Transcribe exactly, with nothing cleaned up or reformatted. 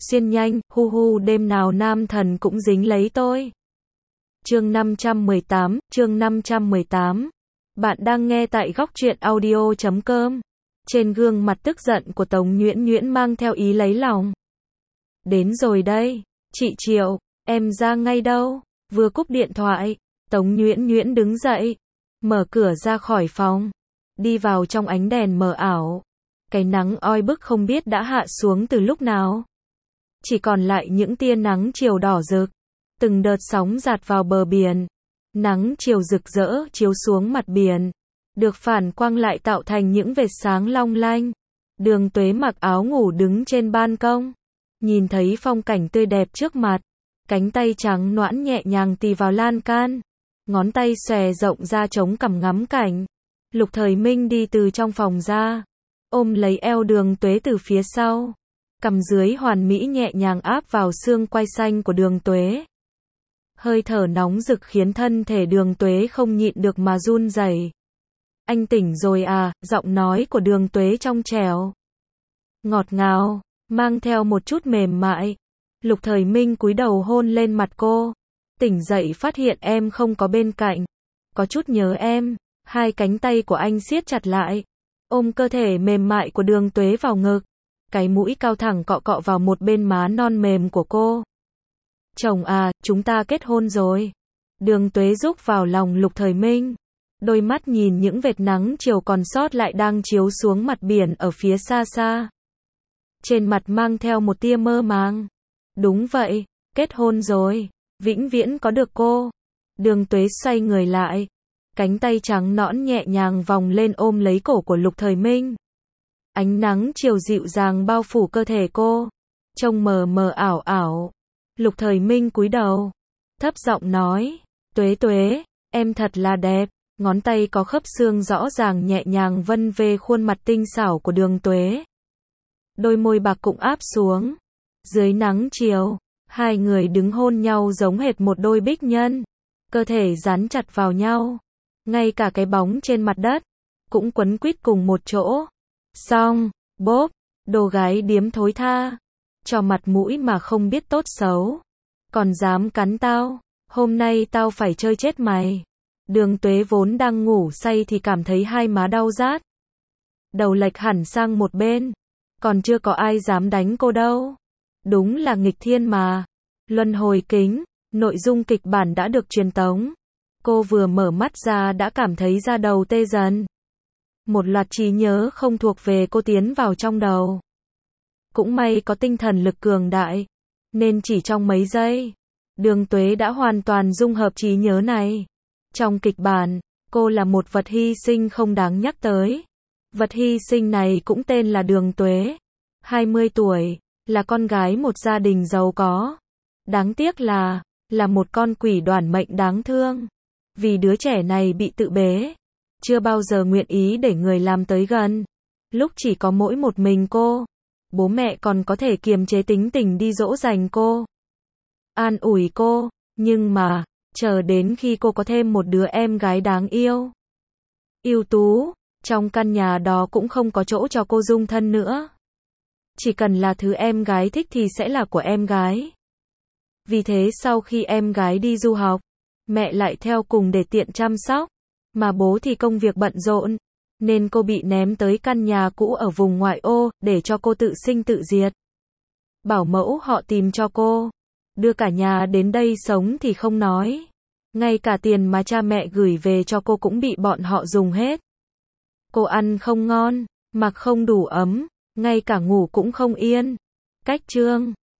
xuyên nhanh, hu hu đêm nào nam thần cũng dính lấy tôi. Chương năm trăm mười tám, chương năm trăm mười tám. Bạn đang nghe tại góc truyện audio chấm com. Trên gương mặt tức giận của Tống Nhuyễn Nhuyễn mang theo ý lấy lòng. Đến rồi đây, chị Triệu, em ra ngay đâu. Vừa cúp điện thoại, Tống Nhuyễn Nhuyễn đứng dậy, mở cửa ra khỏi phòng, đi vào trong ánh đèn mờ ảo. Cái nắng oi bức không biết đã hạ xuống từ lúc nào. Chỉ còn lại những tia nắng chiều đỏ rực, từng đợt sóng dạt vào bờ biển. Nắng chiều rực rỡ chiếu xuống mặt biển, được phản quang lại tạo thành những vệt sáng long lanh. Đường Tuế mặc áo ngủ đứng trên ban công, nhìn thấy phong cảnh tươi đẹp trước mặt, cánh tay trắng nõn nhẹ nhàng tì vào lan can, ngón tay xòe rộng ra chống cằm ngắm cảnh. Lục Thời Minh đi từ trong phòng ra, ôm lấy eo Đường Tuế từ phía sau, cằm dưới hoàn mỹ nhẹ nhàng áp vào xương quai xanh của Đường Tuế. Hơi thở nóng rực khiến thân thể Đường Tuế không nhịn được mà run rẩy. Anh tỉnh rồi à? Giọng nói của Đường Tuế trong trẻo, ngọt ngào, mang theo một chút mềm mại. Lục Thời Minh cúi đầu hôn lên mặt cô. Tỉnh dậy phát hiện em không có bên cạnh, có chút nhớ em. Hai cánh tay của anh siết chặt lại, ôm cơ thể mềm mại của Đường Tuế vào ngực, cái mũi cao thẳng cọ cọ vào một bên má non mềm của cô. Chồng à, chúng ta kết hôn rồi. Đường Tuế rúc vào lòng Lục Thời Minh, đôi mắt nhìn những vệt nắng chiều còn sót lại đang chiếu xuống mặt biển ở phía xa xa. Trên mặt mang theo một tia mơ màng. Đúng vậy, kết hôn rồi, vĩnh viễn có được cô. Đường Tuế xoay người lại, cánh tay trắng nõn nhẹ nhàng vòng lên ôm lấy cổ của Lục Thời Minh. Ánh nắng chiều dịu dàng bao phủ cơ thể cô, trông mờ mờ ảo ảo. Lục Thời Minh cúi đầu, thấp giọng nói, Tuế Tuế, em thật là đẹp. Ngón tay có khớp xương rõ ràng nhẹ nhàng vân về khuôn mặt tinh xảo của Đường Tuế. Đôi môi bạc cũng áp xuống. Dưới nắng chiều, hai người đứng hôn nhau giống hệt một đôi bích nhân. Cơ thể dán chặt vào nhau. Ngay cả cái bóng trên mặt đất cũng quấn quýt cùng một chỗ. Xong, bốp, đồ gái điếm thối tha, cho mặt mũi mà không biết tốt xấu, còn dám cắn tao, hôm nay tao phải chơi chết mày. Đường Tuế vốn đang ngủ say thì cảm thấy hai má đau rát, đầu lệch hẳn sang một bên, còn chưa có ai dám đánh cô đâu. Đúng là nghịch thiên mà. Luân hồi kính, nội dung kịch bản đã được truyền tống. Cô vừa mở mắt ra đã cảm thấy da đầu tê dần. Một loạt trí nhớ không thuộc về cô tiến vào trong đầu. Cũng may có tinh thần lực cường đại, nên chỉ trong mấy giây, Đường Tuế đã hoàn toàn dung hợp trí nhớ này. Trong kịch bản, cô là một vật hy sinh không đáng nhắc tới. Vật hy sinh này cũng tên là Đường Tuế. hai mươi tuổi, là con gái một gia đình giàu có. Đáng tiếc là, là một con quỷ đoản mệnh đáng thương. Vì đứa trẻ này bị tự bế, chưa bao giờ nguyện ý để người làm tới gần. Lúc chỉ có mỗi một mình cô, bố mẹ còn có thể kiềm chế tính tình đi dỗ dành cô, an ủi cô, nhưng mà, chờ đến khi cô có thêm một đứa em gái đáng yêu, ưu tú, trong căn nhà đó cũng không có chỗ cho cô dung thân nữa. Chỉ cần là thứ em gái thích thì sẽ là của em gái. Vì thế sau khi em gái đi du học, mẹ lại theo cùng để tiện chăm sóc, mà bố thì công việc bận rộn, nên cô bị ném tới căn nhà cũ ở vùng ngoại ô, để cho cô tự sinh tự diệt. Bảo mẫu họ tìm cho cô, đưa cả nhà đến đây sống thì không nói, ngay cả tiền mà cha mẹ gửi về cho cô cũng bị bọn họ dùng hết. Cô ăn không ngon, mặc không đủ ấm, ngay cả ngủ cũng không yên. Cách chương